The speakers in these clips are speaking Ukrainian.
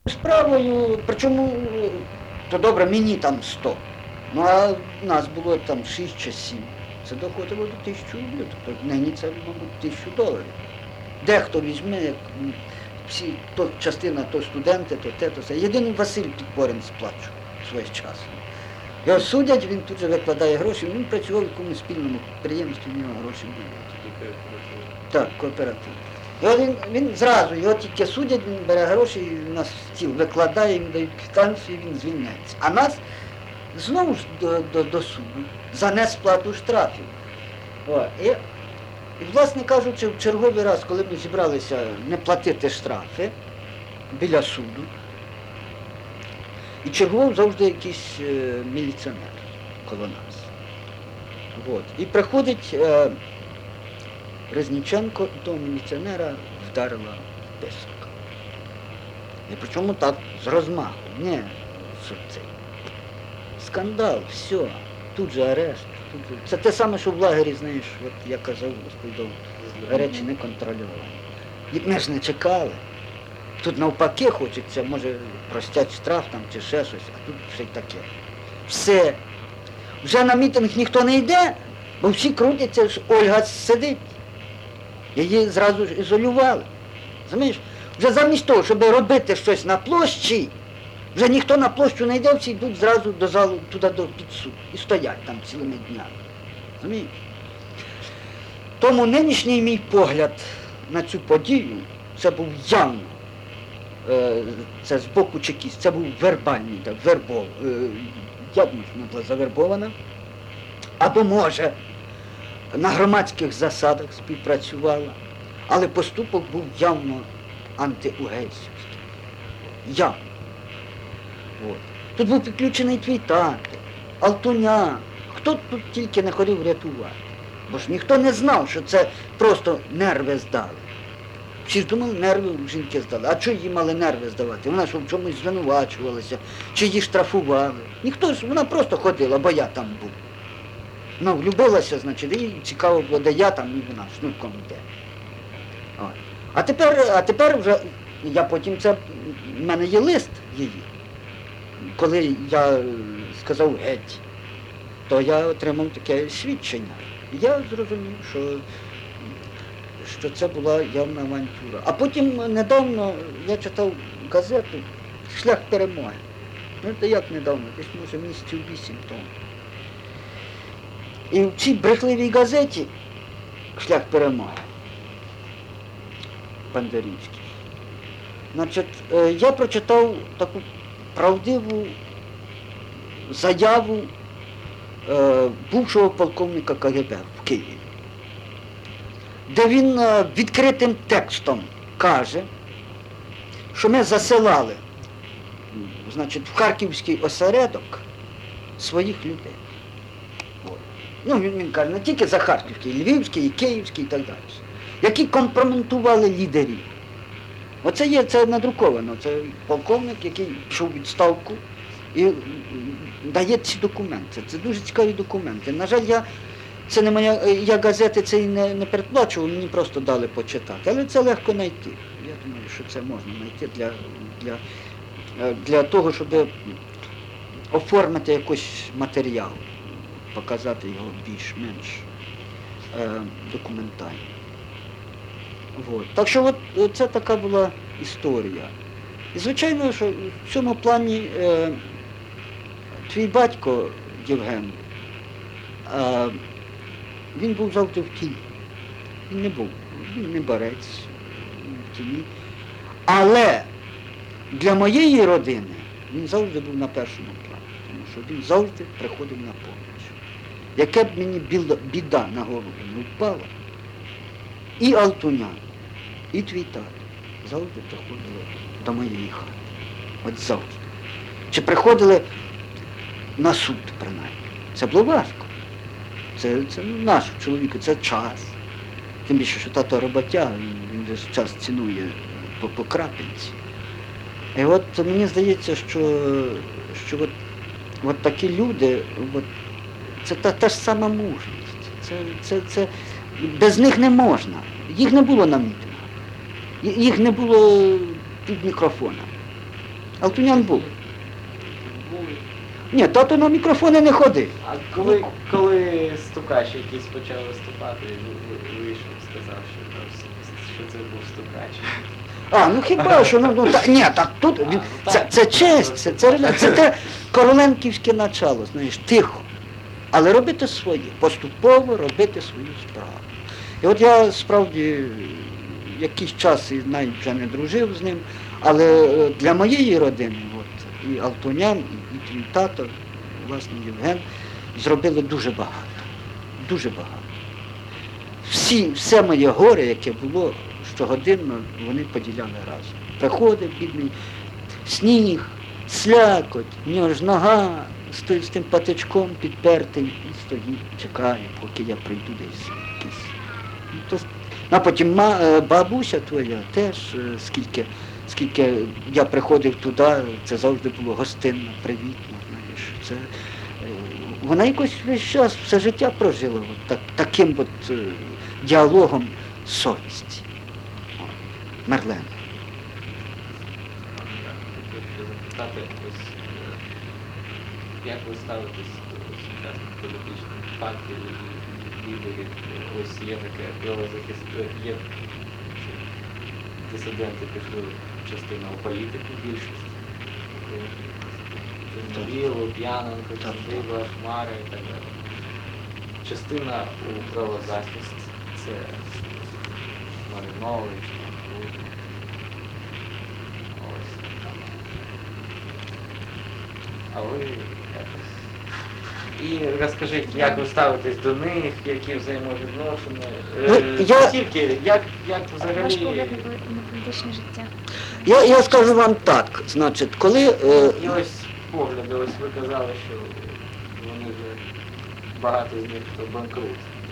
Справою, причому, то добре, мені там 100. Ну а нас було там 6 чи 7. Це доходило до 1000 рублів. Тобто нині це, мабуть, $1000. Дехто візьме, як всі, то частина, то студенти, то те, то все. Єдиний Василь Підпорин сплачував своє часу. Його судять, він тут же викладає гроші, він працював в якомусь спільному підприємстві, в нього гроші були. Так, кооператив. Він зразу, його тільки судять, він бере гроші, і на стіл викладає, йому дають квитанцію, і він звільняється. А нас знову ж до суду за несплату штрафів. І, власне кажучи, в черговий раз, коли ми зібралися не платити штрафи біля суду, і чергував завжди якийсь міліціонер коло нас. І приходить Резніченко, і того міліціонера вдарила писок. І причому так, з розмаху. Ні, що це? Скандал, все, тут же арешт. Це те саме, що в лагері, знаєш, от я казав, розповідав, речі не контролювали. І ми ж не чекали. Тут навпаки хочеться, може, простять штраф там чи ще щось, а тут ще й таке. Все. Вже на мітинг ніхто не йде, бо всі крутяться, що Ольга сидить. Її зразу ж ізолювали. Розумієш? Вже замість того, щоб робити щось на площі, вже ніхто на площу не йде, всі йдуть зразу до залу, туди під суд. І стоять там цілими днями. Розумієш? Тому нинішній мій погляд на цю подію, це був явно, це з боку чекіст, це був вербальний, я думаю, що вона була завербована, або може на громадських засадах співпрацювала, але поступок був явно антиугейсівський. Явно. Тут був підключений твій тато, Алтуня, хто тут тільки не ходив рятувати. Бо ж ніхто не знав, що це просто нерви здали. Всі ж думали, нерви у жінки здали. А чого їй мали нерви здавати? Вона ж в чомусь звинувачувалася, чи її штрафували. Ніхто ж, вона просто ходила, бо я там був. Ну, влюбилася, значить, їй цікаво було, де я там, і вона, шнурком йде. А тепер вже, я потім в мене є лист її. Коли я сказав геть, то я отримав таке свідчення. І я зрозумів, що це була явна авантюра. А потім недавно я читав газету «Шлях перемоги». Ну, це як недавно, десь може місяців 8 тому. І в цій брехливій газеті «Шлях перемоги» Бандерівський, значить, я прочитав таку правдиву заяву бувшого полковника КГБ в Києві, де він відкритим текстом каже, що ми засилали, значить, в харківський осередок своїх людей. Ну, він каже, не тільки за харківський, і львівський, і київський, і так далі, які компрометували лідерів. Оце є, це надруковано, це полковник, який пішов у відставку і дає ці документи. Це дуже цікаві документи. На жаль, це не моя, я газети це і не передплачував, мені просто дали почитати. Але це легко знайти. Я думаю, що це можна знайти для того, щоб оформити якийсь матеріал, показати його більш-менш документально. Так що це така була історія. І звичайно, що в цьому плані твій батько Євген, він був завжди в тіні. Він не борець в тіні. Але для моєї родини він завжди був на першому плані, тому що він завжди приходив на поміч. Яке б мені біда на голову не впала, і Алтуня, і твій тато завжди приходили до моєї хати. От завжди. Чи приходили на суд, принаймні. Це було важко. Це наш чоловік, це час. Тим більше, що тато роботяг, він десь час цінує по крапельці. І от мені здається, що от такі люди, це та ж сама мужність. Без них не можна. Їх не було на мітингах. Їх не було під мікрофоном. Алтунян був. Були. Ні, тато на мікрофони не ходив. А коли Стукач якийсь почав виступати, вийшов, сказав, що це був Стукач. Ну хіба що, ні, так тут, це честь, це те короленківське начало, знаєш, тихо. Але робити своє, поступово робити свою справу. І от я справді якийсь час і навіть вже не дружив з ним, але для моєї родини, от, і Алтунян, і твій тато, власне, Євген, зробили дуже багато. Дуже багато. Все моє горе, яке було щогодинно, вони поділяли разом. Приходив бідний сніг, слякоть, в нього ж нога з тим патичком підпертий і стоїть, чекає, поки я прийду десь якийсь. А потім бабуся твоя теж, скільки я приходив туди, це завжди було гостинно, привітно, знаєш. Вона якось весь час, все життя прожила таким діалогом совісті. Мерлен. Хотів запитати, як ви ставитесь до сучасних політичних партій, лідерів? Ось є таке правозахист, є дисиденти пішли частина у політику, більшість. Чорновіл, Лук'яненко, Чорнобила, Хмара і так далі. Частина у правозахист, це Маринович, ось. А ви якось. І розкажіть, як ви ставитесь до них, які взаємовідносини, не тільки, як взагалі... Ваш погляд на політичне життя. Я скажу вам так, значить, коли... І ось погляди, ось ви казали, що вони вже, багато з них хто банкрут.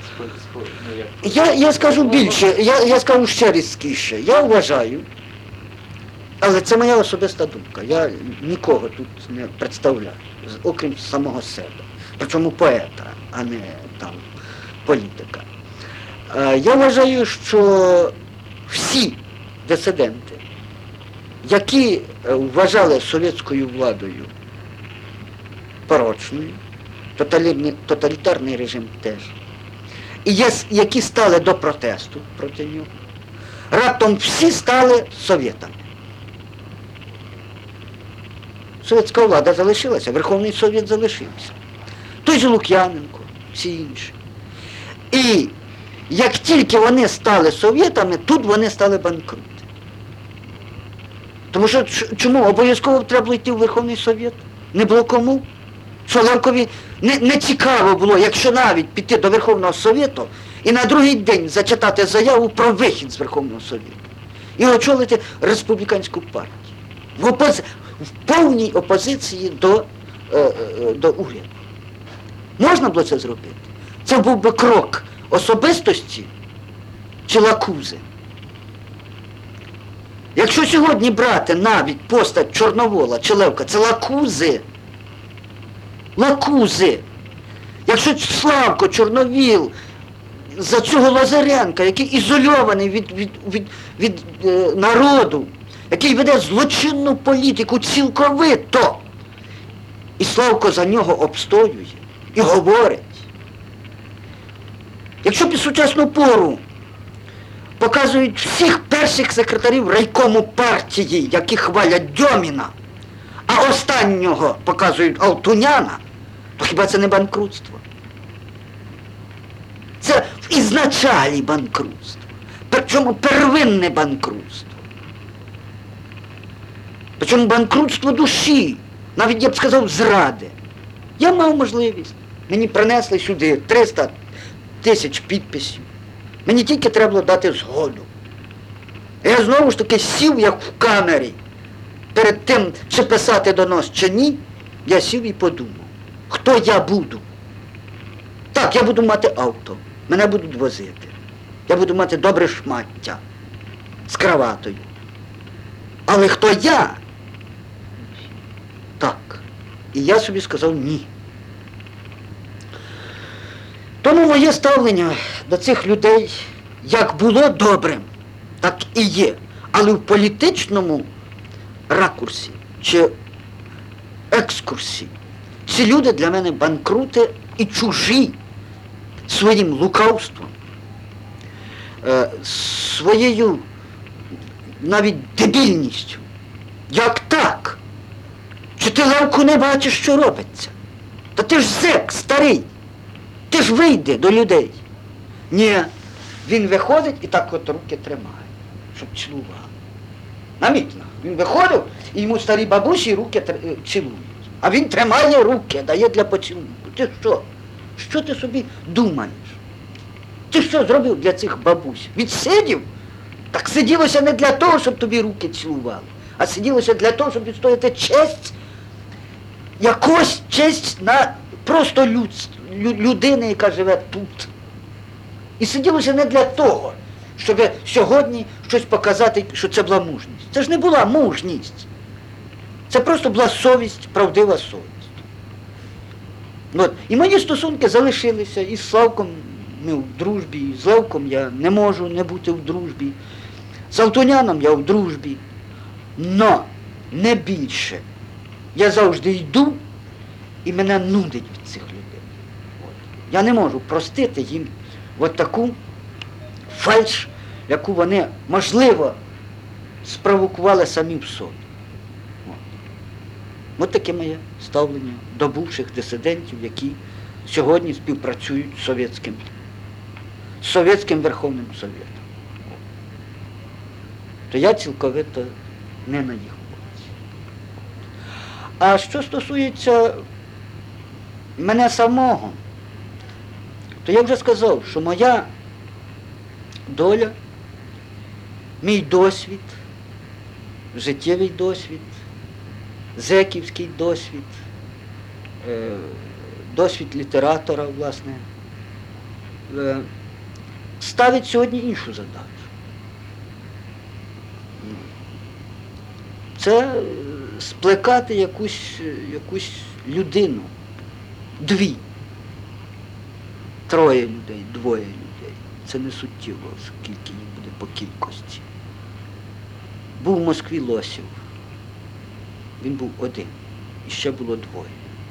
Я скажу більше, я скажу ще різкіше. Я вважаю, але це моя особиста думка, я нікого тут не представляю, окрім самого себе. Причому поета, а не там політика. Я вважаю, що всі дисиденти, які вважали совєтською владою порочною, тоталітарний режим теж, і які стали до протесту проти нього, раптом всі стали совєтами. Совєтська влада залишилася, Верховний Совєт залишився. Той же Лук'яненко, всі інші. І як тільки вони стали совєтами, тут вони стали банкрути. Тому що чому? Обов'язково треба було йти в Верховний Совєт. Не було кому. Що Левкові не цікаво було, якщо навіть піти до Верховного Совєту і на другий день зачитати заяву про вихід з Верховного Совєту. І очолити республіканську партію. В повній опозиції до уряду. Можна було це зробити? Це був би крок особистості чи лакузи. Якщо сьогодні брати навіть постать Чорновола чи Левка, це лакузи. Лакузи. Якщо Славко, Чорновіл, за цього Лазаренка, який ізольований від народу, який веде злочинну політику цілковито, і Славко за нього обстоює і говорить. Якщо під сучасну пору показують всіх перших секретарів райкому партії, які хвалять Дьоміна, а останнього показують Алтуняна, то хіба це не банкрутство? Це в ізначалі банкрутство. Причому первинне банкрутство. Причому банкрутство душі, навіть я б сказав зради. Я мав можливість. Мені принесли сюди 300 тисяч підписів. Мені тільки треба було дати згоду. Я знову ж таки сів, як в камері. Перед тим, чи писати донос, чи ні, я сів і подумав, хто я буду. Так, я буду мати авто, мене будуть возити. Я буду мати добре шмаття з краватою. Але хто я? Так. І я собі сказав ні. Тому моє ставлення до цих людей як було добрим, так і є. Але в політичному ракурсі чи екскурсій. Ці люди для мене банкрути і чужі своїм лукавством, своєю навіть дебільністю. Як так? Чи ти, Левку, не бачиш, що робиться? Та ти ж зек старий, ти ж вийди до людей. Ні, він виходить і так от руки тримає, щоб цілували. Намітно, він виходив, і йому старі бабусі руки цілують. А він тримає руки, дає для поцілунку. Ти що? Що ти собі думаєш? Ти що зробив для цих бабусь? Відсидів? Так сиділося не для того, щоб тобі руки цілували, а сиділося для того, щоб відстояти честь, якусь честь на просто людини, яка живе тут. І сиділося не для того, щоб сьогодні щось показати, що це була мужність. Це ж не була мужність. Це просто була совість, правдива совість. От. І мої стосунки залишилися, і з Славком ми в дружбі, і з Левком я не можу не бути в дружбі, з Алтуняном я в дружбі, но не більше. Я завжди йду, і мене нудить від цих людей. От. Я не можу простити їм от таку фальш, яку вони, можливо, спровокували самі в собі. От таке моє ставлення до бувших дисидентів, які сьогодні співпрацюють з Совєтським Верховним Совєтом. То я цілковито не на їх боці. А що стосується мене самого, то я вже сказав, що моя доля, мій досвід, життєвий досвід, зеківський досвід, досвід літератора, власне, ставить сьогодні іншу задачу. Це сплекати якусь людину, дві, троє людей, двоє людей. Це не суттєво, скільки їх буде по кількості. Був в Москві Лосів. Він був один. І ще було двоє.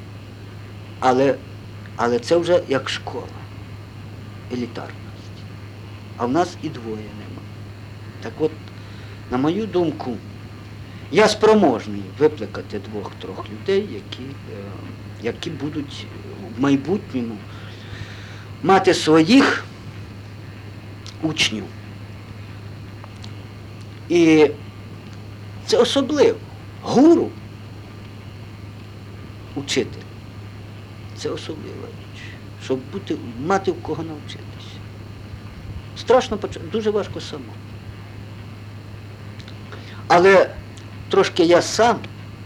Але це вже як школа. Елітарність. А в нас і двоє нема. Так от, на мою думку, я спроможний випликати двох-трьох людей, які будуть в майбутньому мати своїх учнів. І це особливо. Гуру, учитель, це особлива річ, щоб мати в кого навчитися. Страшно почати, дуже важко само. Але трошки я сам,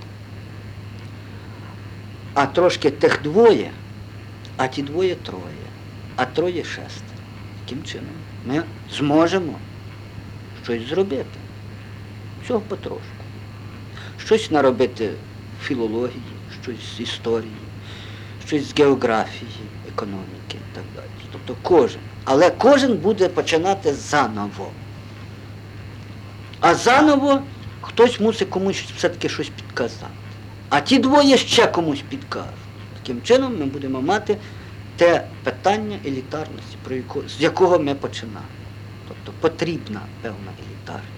а трошки тих двоє, а ті двоє троє, а троє шестеро. Таким чином ми зможемо щось зробити. Всього потрошку. Щось наробити в філології, щось з історії, щось з географії, економіки і так далі. Тобто кожен. Але кожен буде починати заново. А заново хтось мусить комусь все-таки щось підказати. А ті двоє ще комусь підкажуть. Таким чином ми будемо мати те питання елітарності, з якого ми починаємо. Тобто потрібна певна елітарність.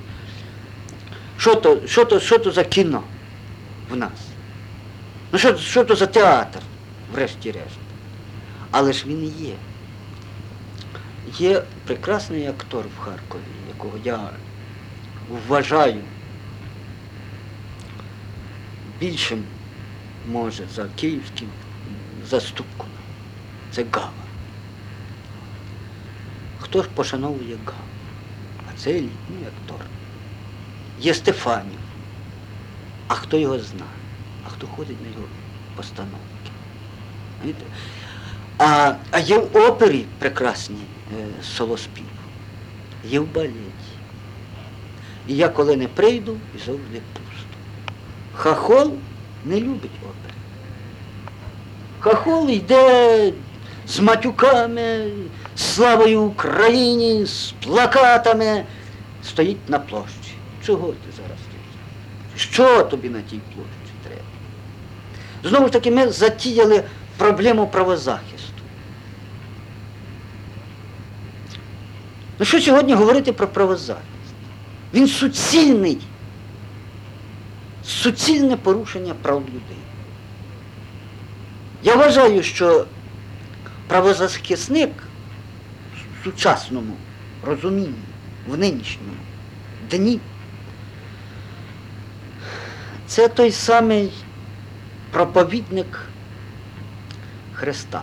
Що то за кіно в нас? Ну що то за театр, врешті-решт? Але ж він є. Є прекрасний актор в Харкові, якого я вважаю більшим, може, за київським заступком. Це Гава. Хто ж пошановує Гаву? А це елітний актор. Є Стефанів. А хто його знає? А хто ходить на його постановки? А є в опері прекрасні солоспів. Є в балеті. І я коли не прийду, і завжди пусто. Хахол не любить опери. Хахол йде з матюками, з славою Україні, з плакатами, стоїть на площі. Чого ти зараз стоїш? Що тобі на тій площі треба? Знову ж таки, ми затіяли проблему правозахисту. Ну що сьогодні говорити про правозахист? Він суцільне порушення прав людей. Я вважаю, що правозахисник в сучасному розумінні, в нинішньому дні, це той самий проповідник Христа.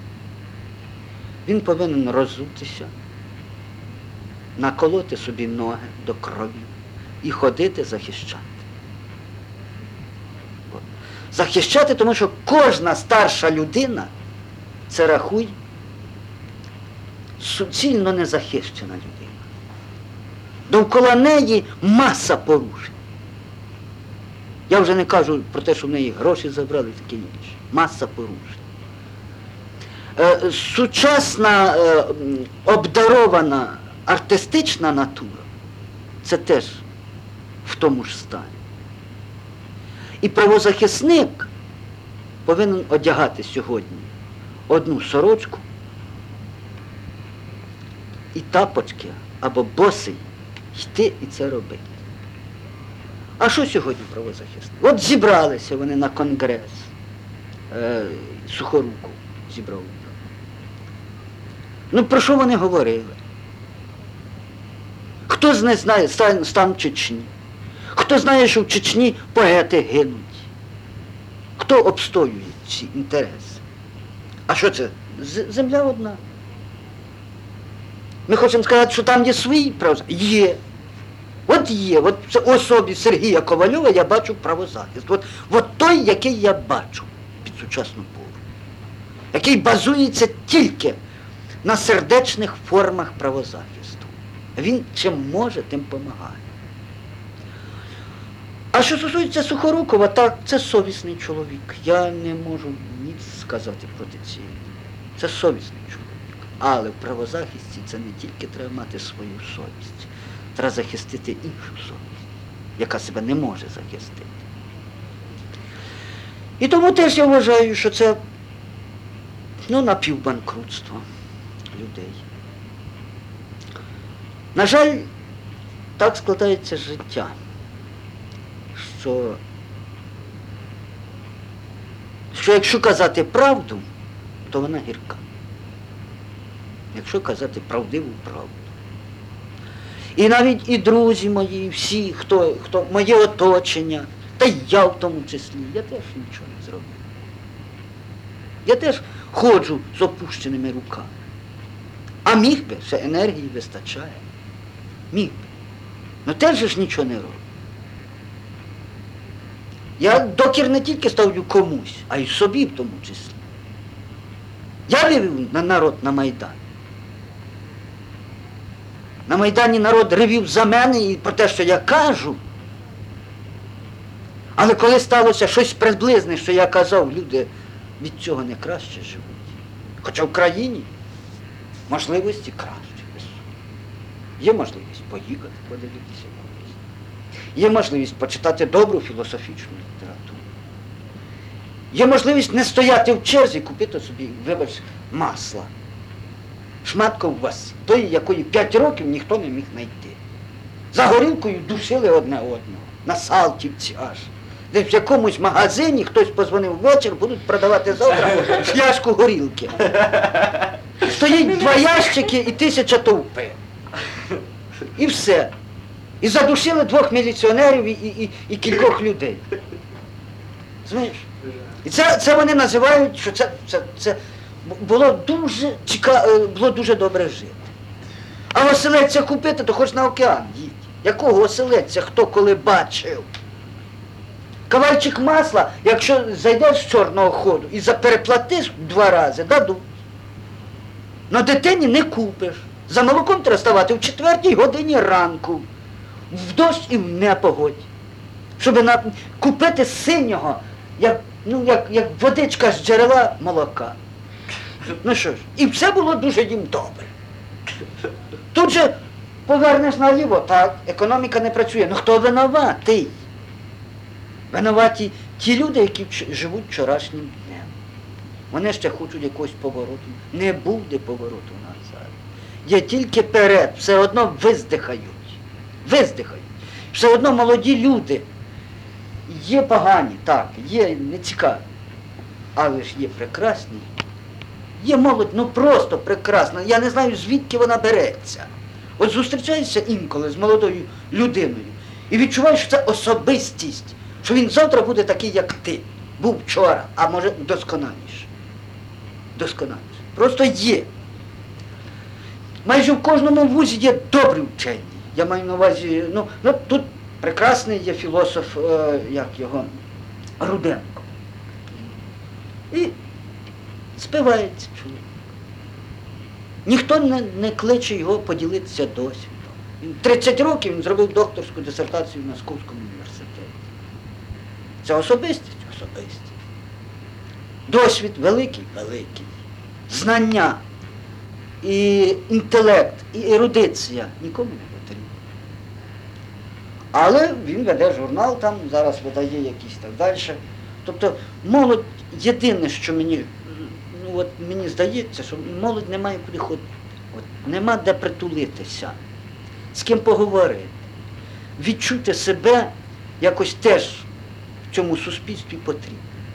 Він повинен роззутися, наколоти собі ноги до крові і ходити захищати. От. Захищати, тому що кожна старша людина, це рахуй, суцільно незахищена людина. Довкола неї маса порушень. Я вже не кажу про те, що в неї гроші забрали і таке інше. Маса порушень. Сучасна, обдарована артистична натура, це теж в тому ж стані. І правозахисник повинен одягати сьогодні одну сорочку і тапочки, або босий, йти і це робити. А що сьогодні правозахисник? От зібралися вони на конгрес, Сухоруку зібрав їх. Ну про що вони говорили? Хто з них знає стан Чечні? Хто знає, що в Чечні поети гинуть? Хто обстоює ці інтереси? А що це? Земля одна. Ми хочемо сказати, що там є свої правозахисти? Є. От є. От в особі Сергія Ковальова я бачу правозахист. От той, який я бачу під сучасну пору. Який базується тільки на сердечних формах правозахисту. Він чим може, тим допомагає. А що стосується Сухорукова, так, це совісний чоловік. Я не можу ніц сказати проти цієї. Це совісний чоловік. Але в правозахисті це не тільки треба мати свою совість. Треба захистити іншу совість, яка себе не може захистити. І тому теж я вважаю, що це напівбанкрутство людей. На жаль, так складається життя, що якщо казати правду, то вона гірка. Якщо казати правдиву правду. І навіть і друзі мої, і всі, хто моє оточення, та й я в тому числі, я теж нічого не зробив. Я теж ходжу з опущеними руками. А міг би, ще енергії вистачає. Міг би. Ну теж ж нічого не робив. Я докір не тільки ставлю комусь, а й собі в тому числі. Я вивів на народ на Майдан. На Майдані народ ревів за мене і про те, що я кажу. Але коли сталося щось приблизне, що я казав, люди від цього не краще живуть. Хоча в країні можливості краще. Є можливість поїхати, подивитися кудись. Є можливість почитати добру філософічну літературу. Є можливість не стояти в черзі, купити собі, вибач, масла. Шмат ковбаси, тої, якої 5 років ніхто не міг знайти. За горілкою душили одне одного, на Салтівці аж. Де в якомусь магазині хтось позвонив ввечері, будуть продавати завтра фляжку горілки. Стоїть 2 ящики і 1000 товпи. І все. І задушили 2 міліціонерів і кількох людей. Знаєш? І це вони називають, що це було дуже добре жити. А оселедця купити, то хоч на океан їдь. Якого оселедця хто коли бачив? Кавальчик масла, якщо зайдеш з чорного ходу і переплатиш 2 рази, дадуть. Но дитині не купиш. За молоком треба ставати в 4 годині ранку, в дощ і в непогодь, щоб купити синього, як водичка з джерела молока. Ну що ж, і все було дуже їм добре. Тут же повернеш наліво, так, економіка не працює. Ну хто винуватий? Винуваті ті люди, які живуть вчорашнім днем. Вони ще хочуть якогось повороту. Не буде повороту назад. Є тільки перед, все одно виздихають. Виздихають. Все одно молоді люди. Є погані, так, є нецікаві. Але ж є прекрасні. Є молодь, ну просто прекрасна. Я не знаю, звідки вона береться. От зустрічаєшся інколи з молодою людиною і відчуваєш, що це особистість, що він завтра буде такий, як ти. Був вчора, а може досконаліше. Досконаліше. Просто є. Майже в кожному вузі є добрі вчені. Я маю на увазі, ну тут прекрасний є філософ, як його, Руденко. І спивається чоловік. Ніхто не кличе його поділитися досвідом. Він 30 років він зробив докторську дисертацію на Московському університеті. Це особистість? Особистість. Досвід великий? Великий. Знання, і інтелект, і ерудиція нікому не потрібні. Але він веде журнал там, зараз видає якісь так далі. Тобто молодь, єдине, що мені здається, що молодь не має куди ходити. Нема де притулитися, з ким поговорити, відчути себе якось теж в цьому суспільстві потрібно.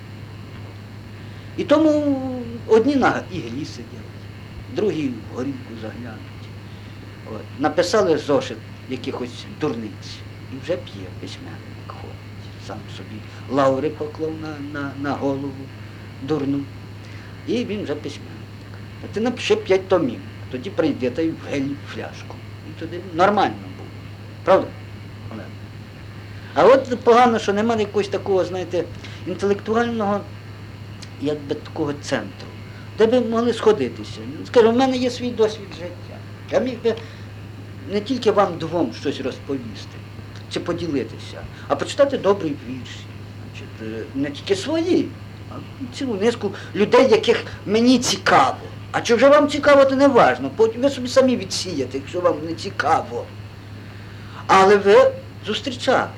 І тому одні на іглі сидять, другі в горілку заглянуть. Написали зошит якихось дурниць і вже п'є письменник, ходить. Сам собі лаури поклав на голову дурну. І він вже письменник. А ти напиши 5 томів, тоді прийде та й в гелі фляжку. І тоді нормально буде. Правда? Олена? А от погано, що немає якогось такого, знаєте, інтелектуального, якби такого центру, де би могли сходитися. Скажу, в мене є свій досвід життя. Я міг би не тільки вам двом щось розповісти, чи поділитися, а почитати добрі вірші. Значить, не тільки свої, а цілу низку людей, яких мені цікаво. А чи вже вам цікаво, то не важливо. Потім ви собі самі відсіяте, якщо вам не цікаво. Але ви зустрічалися.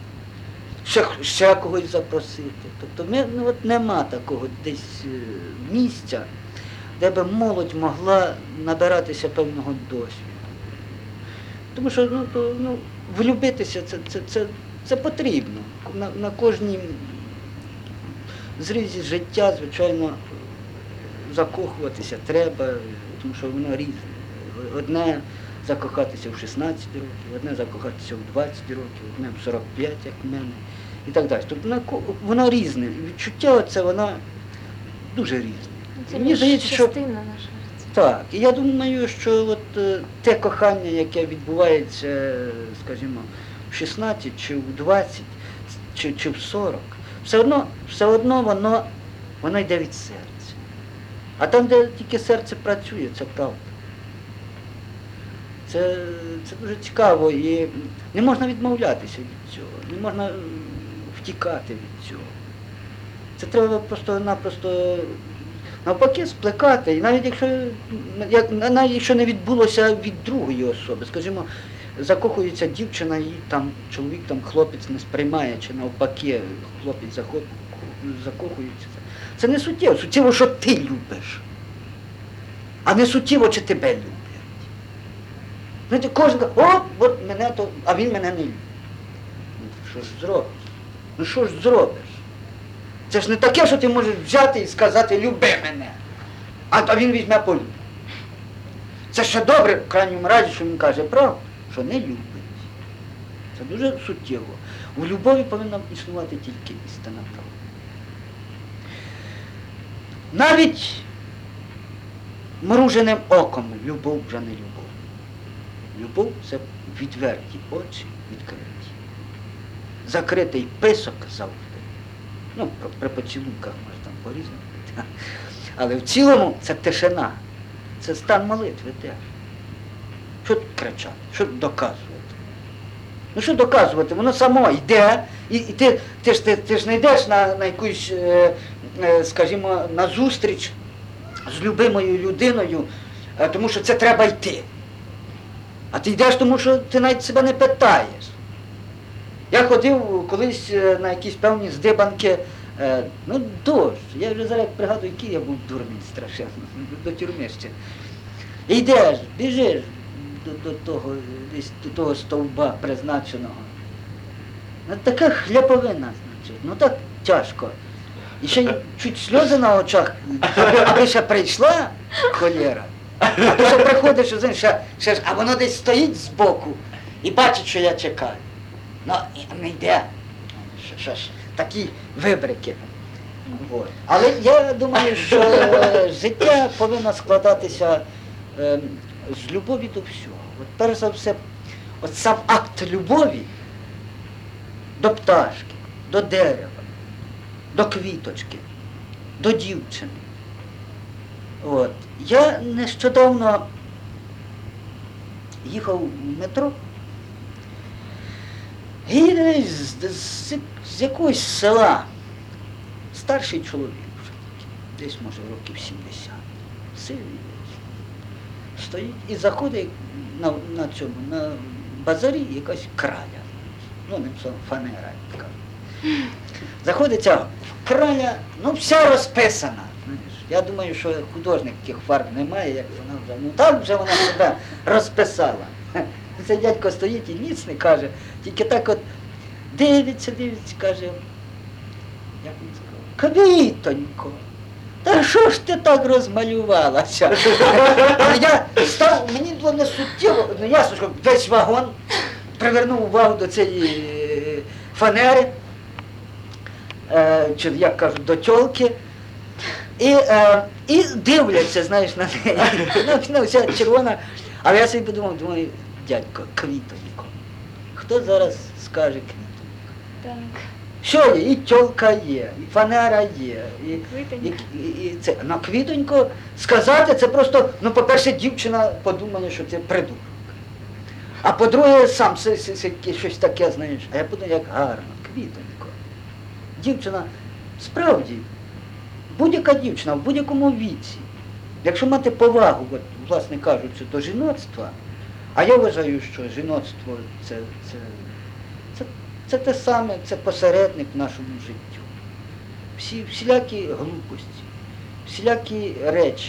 Ще когось запросити. Тобто нема такого десь місця, де би молодь могла набиратися певного досвіду. Тому що влюбитися це потрібно. На кожній зрізі життя, звичайно, закохуватися треба, тому що воно різне. Одне закохатися в 16 років, одне закохатися в 20 років, одне в 45, як в мене, і так далі. Тобто воно різне. Відчуття це воно дуже різне. Це Мені здається, що частина нашого життя. так. І я думаю, що от те кохання, яке відбувається, скажімо, в 16 чи в 20, чи в 40, все одно воно йде від серця. А там, де тільки серце працює, це правда. Це дуже цікаво і не можна відмовлятися від цього, не можна втікати від цього. Це треба просто-напросто навпаки сплекати. І навіть якщо не відбулося від другої особи, скажімо, закохується дівчина і там чоловік, хлопець не сприймає, чи навпаки хлопець закохується. Це не суттєво. Суттєво, що ти любиш, а не суттєво, чи тебе любить. Знаєте, кожен каже, от мене то, а він мене не любить. Що ж зробиш? Це ж не таке, що ти можеш взяти і сказати, люби мене, а він візьме полюбить. Це ще добре, в крайньому разі, що він каже правду, що не любить. Це дуже суттєво. У любові повинна існувати тільки істина правда. Навіть мруженим оком любов вже не любов. Любов – це відверті очі відкриті. Закритий писок завжди. При поцілунках може там по-різному. Але в цілому це тишина. Це стан молитви теж. Що кричати? Що доказувати? Що доказувати? Воно само йде, і ти ж не йдеш на якусь, скажімо, на зустріч з любимою людиною, тому що це треба йти. А ти йдеш, тому що ти навіть себе не питаєш. Я ходив колись на якісь певні здибанки, ну дощ. Я вже зараз пригадую, який я був дурний страшенно, до тюрми ще. І йдеш, біжиш до того стовба призначеного. Ну, така хляповина, значить, ну так тяжко. І ще й чуть сльози на очах, аби ще прийшла холєра. А ти ще приходиш, знаєш, а воно десь стоїть збоку і бачить, що я чекаю. Ну, не йде. Що ж, такі вибрики. Вот. Але я думаю, що життя повинно складатися з любові до всього. От перш за все, от сам акт любові до пташки, до дерева, до квіточки, до дівчини. От. Я нещодавно їхав в метро і з якогось села старший чоловік вже, десь може років 70, сивий весь, стоїть і заходить на цьому, на базарі якась краля, ну не це фанера, така. Заходить ця краля, ну вся розписана. Я думаю, що художник тих фарб немає, як вона вже, ну так вже вона себе розписала. Цей дядько стоїть і ніц не каже, тільки так от дивиться, каже, як він сказав, квітонько, та що ж ти так розмалювалася? Я став, мені було не суттєво, ну ясно, що весь вагон привернув увагу до цієї фанери, чи як кажуть, до тьолки. І дивляться, знаєш, на неї. Ну, вся червона. Але я собі подумав, думаю, дядько, квітонько. Хто зараз скаже квітонько? Так. Що є? І тьолка є, і фанера є, Квітонько. і це. Ну, квітонько сказати, це просто, ну, по-перше, дівчина подумає, що це придурок. А по-друге, сам щось таке, знаєш. А я подумав, як гарно, квітонько. Дівчина, справді, будь-яка дівчина в будь-якому віці, якщо мати повагу, от, власне кажучи, до жіноцтва, а я вважаю, що жіноцтво це те саме, це посередник в нашому життю. Всілякі глупості, всілякі речі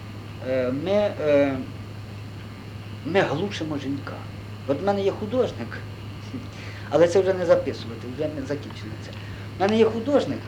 ми глушимо жінка. От в мене є художник, але це вже не записувати, вже не закінчено це. В мене є художник,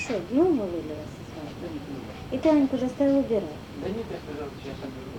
что, днем вывалилась со свадьбы? И ты Аньку заставил убирать. Да нет, я сказал, сейчас уберу.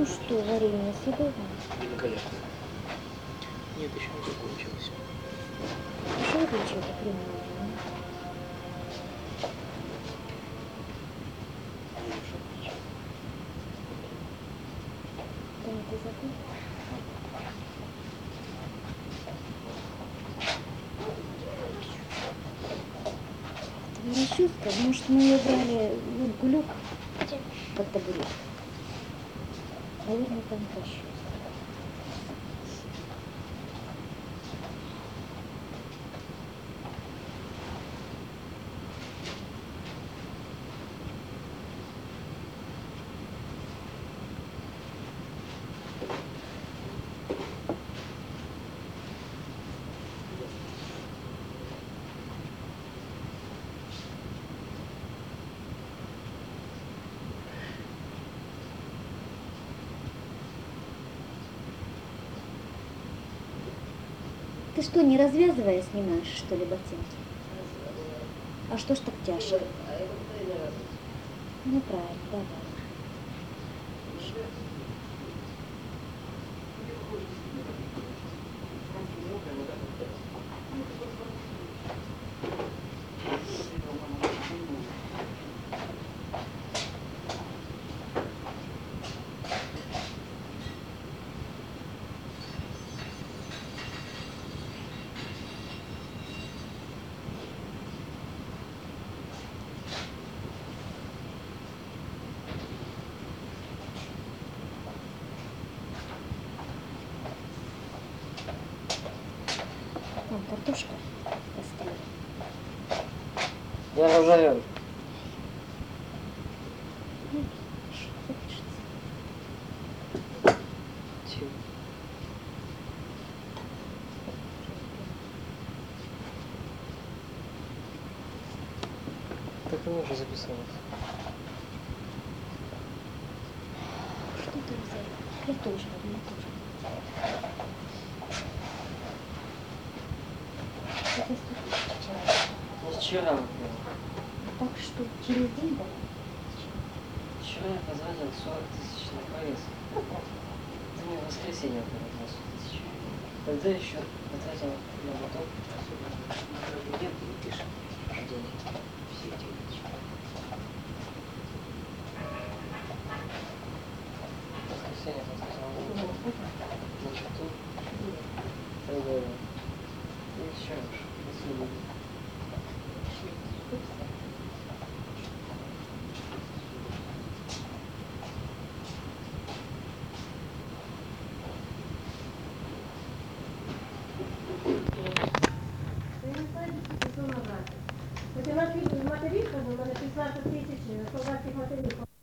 Ну что, варенье съедобно? Великолепно. Нет, еще не закончилось. Что это что-то кремовое? Там это забыл? Это расчетка, может мы ее брали в гулюк под табурет. Наверное, там расчетка. Ты что, не развязывая снимаешь, что ли, ботинки? А что ж так тяжко? Ну правильно, давай. Там картошка остыла. Я разорен. Ну, хочется. Чего? Так оно уже записалось. Что ты взял? Я тоже, я тоже. Это сколько вчера? Вчера, например. Так что через день, да? Вчера я потратил 40 тысяч на поезд. Это мне в воскресенье потратил 40 тысяч. Тогда еще потратил на мотор. Нет, ты не пишешь. Денег. Все эти вещи. В воскресенье потратил на счету. Тогда и еще уж. Если Хотіла матерів, у мене 16 тисяч солдатських матерів.